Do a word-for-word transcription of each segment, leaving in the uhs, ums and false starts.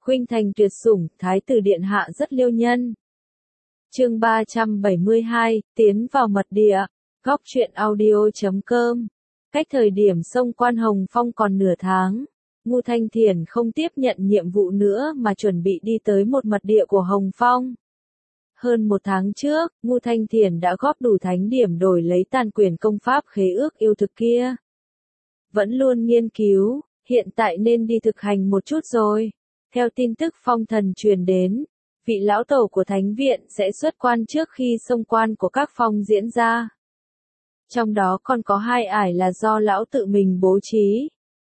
Khuynh thành tuyệt sủng, thái tử điện hạ rất liêu nhân. Chương ba trăm bảy mươi hai, tiến vào mật địa. Góc truyện audio chấm com. Cách thời điểm xông quan Hồng Phong còn nửa tháng, Ngô Thanh Thiền không tiếp nhận nhiệm vụ nữa mà chuẩn bị đi tới một mật địa của Hồng Phong. Hơn một tháng trước, Ngô Thanh Thiền đã góp đủ thánh điểm đổi lấy tàn quyền công pháp khế ước yêu thực kia. Vẫn luôn nghiên cứu, hiện tại nên đi thực hành một chút rồi. Theo tin tức phong thần truyền đến, vị lão tổ của thánh viện sẽ xuất quan trước khi xông quan của các phong diễn ra. Trong đó còn có hai ải là do lão tự mình bố trí.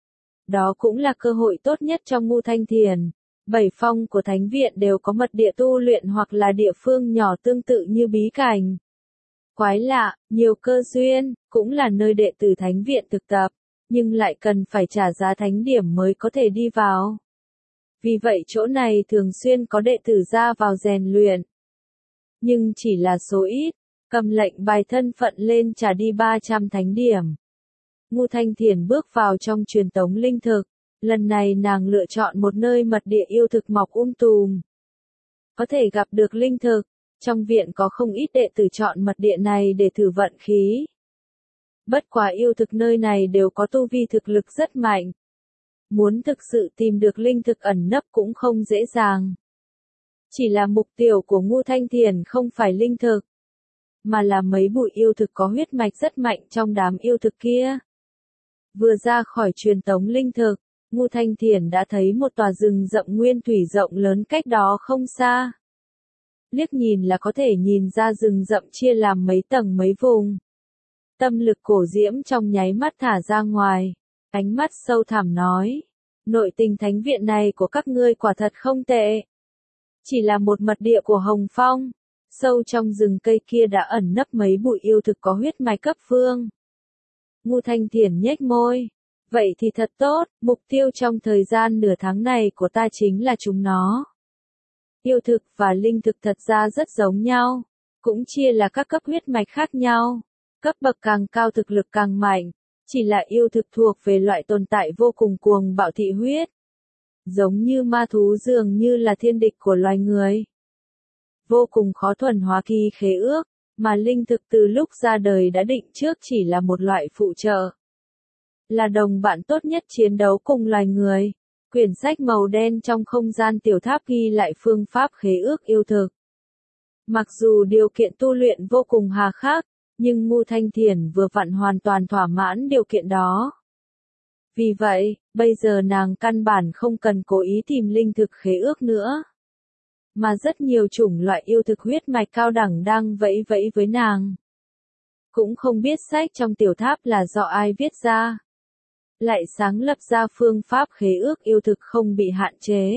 Đó cũng là cơ hội tốt nhất trong Ngô Thanh Thiền. Bảy phong của thánh viện đều có mật địa tu luyện hoặc là địa phương nhỏ tương tự như bí cảnh. Quái lạ, nhiều cơ duyên, cũng là nơi đệ tử thánh viện thực tập, nhưng lại cần phải trả giá thánh điểm mới có thể đi vào. Vì vậy chỗ này thường xuyên có đệ tử ra vào rèn luyện. Nhưng chỉ là số ít, cầm lệnh bài thân phận lên trả đi ba trăm thánh điểm. Ngô Thanh Thiền bước vào trong truyền tống linh thực, lần này nàng lựa chọn một nơi mật địa yêu thực mọc um tùm. Có thể gặp được linh thực, trong viện có không ít đệ tử chọn mật địa này để thử vận khí. Bất quá yêu thực nơi này đều có tu vi thực lực rất mạnh. Muốn thực sự tìm được linh thực ẩn nấp cũng không dễ dàng. Chỉ là mục tiêu của Ngô Thanh Thiền không phải linh thực, mà là mấy bụi yêu thực có huyết mạch rất mạnh trong đám yêu thực kia. Vừa ra khỏi truyền tống linh thực, Ngô Thanh Thiền đã thấy một tòa rừng rậm nguyên thủy rộng lớn cách đó không xa. Liếc nhìn là có thể nhìn ra rừng rậm chia làm mấy tầng mấy vùng. Tâm lực cổ diễm trong nháy mắt thả ra ngoài. Ánh mắt sâu thẳm nói, nội tình thánh viện này của các ngươi quả thật không tệ. Chỉ là một mật địa của Hồng Phong, sâu trong rừng cây kia đã ẩn nấp mấy bụi yêu thực có huyết mạch cấp phương. Ngô Thanh Thiền nhếch môi, vậy thì thật tốt, mục tiêu trong thời gian nửa tháng này của ta chính là chúng nó. Yêu thực và linh thực thật ra rất giống nhau, cũng chia là các cấp huyết mạch khác nhau, cấp bậc càng cao thực lực càng mạnh. Chỉ là yêu thực thuộc về loại tồn tại vô cùng cuồng bạo thị huyết. Giống như ma thú dường như là thiên địch của loài người. Vô cùng khó thuần hóa kỳ khế ước, mà linh thực từ lúc ra đời đã định trước chỉ là một loại phụ trợ. Là đồng bạn tốt nhất chiến đấu cùng loài người. Quyển sách màu đen trong không gian tiểu tháp ghi lại phương pháp khế ước yêu thực. Mặc dù điều kiện tu luyện vô cùng hà khắc, nhưng Ngô Thanh Thiền vừa vặn hoàn toàn thỏa mãn điều kiện đó. Vì vậy, bây giờ nàng căn bản không cần cố ý tìm linh thực khế ước nữa. Mà rất nhiều chủng loại yêu thực huyết mạch cao đẳng đang vẫy vẫy với nàng. Cũng không biết sách trong tiểu tháp là do ai viết ra. Lại sáng lập ra phương pháp khế ước yêu thực không bị hạn chế.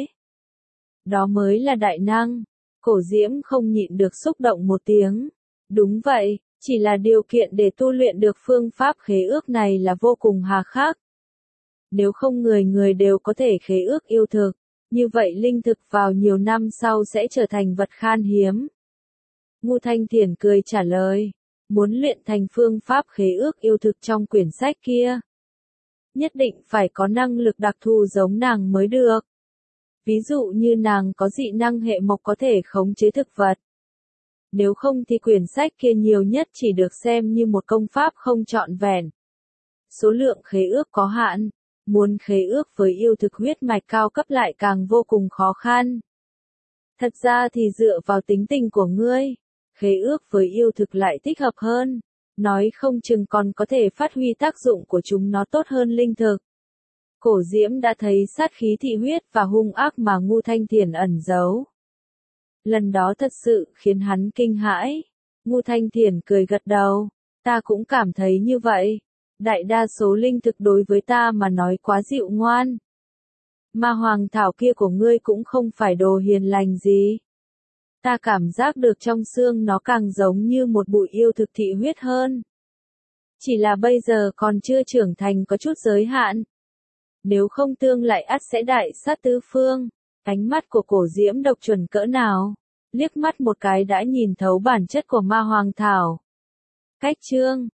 Đó mới là đại năng. Cổ diễm không nhịn được xúc động một tiếng. Đúng vậy. Chỉ là điều kiện để tu luyện được phương pháp khế ước này là vô cùng hà khắc. Nếu không người người đều có thể khế ước yêu thực, như vậy linh thực vào nhiều năm sau sẽ trở thành vật khan hiếm. Ngô Thanh Thiền cười trả lời, muốn luyện thành phương pháp khế ước yêu thực trong quyển sách kia. Nhất định phải có năng lực đặc thù giống nàng mới được. Ví dụ như nàng có dị năng hệ mộc có thể khống chế thực vật. Nếu không thì quyển sách kia nhiều nhất chỉ được xem như một công pháp không trọn vẹn. Số lượng khế ước có hạn, muốn khế ước với yêu thực huyết mạch cao cấp lại càng vô cùng khó khăn. Thật ra thì dựa vào tính tình của ngươi, khế ước với yêu thực lại thích hợp hơn, nói không chừng còn có thể phát huy tác dụng của chúng nó tốt hơn linh thực. Cổ diễm đã thấy sát khí thị huyết và hung ác mà Ngô Thanh Thiền ẩn giấu. Lần đó thật sự khiến hắn kinh hãi. Ngô Thanh Thiền cười gật đầu. Ta cũng cảm thấy như vậy. Đại đa số linh thực đối với ta mà nói quá dịu ngoan. Ma hoàng thảo kia của ngươi cũng không phải đồ hiền lành gì. Ta cảm giác được trong xương nó càng giống như một bụi yêu thực thị huyết hơn. Chỉ là bây giờ còn chưa trưởng thành có chút giới hạn. Nếu không tương lại ắt sẽ đại sát tứ phương. Ánh mắt của cổ diễm độc chuẩn cỡ nào, liếc mắt một cái đã nhìn thấu bản chất của ma hoàng thảo. Cách chương,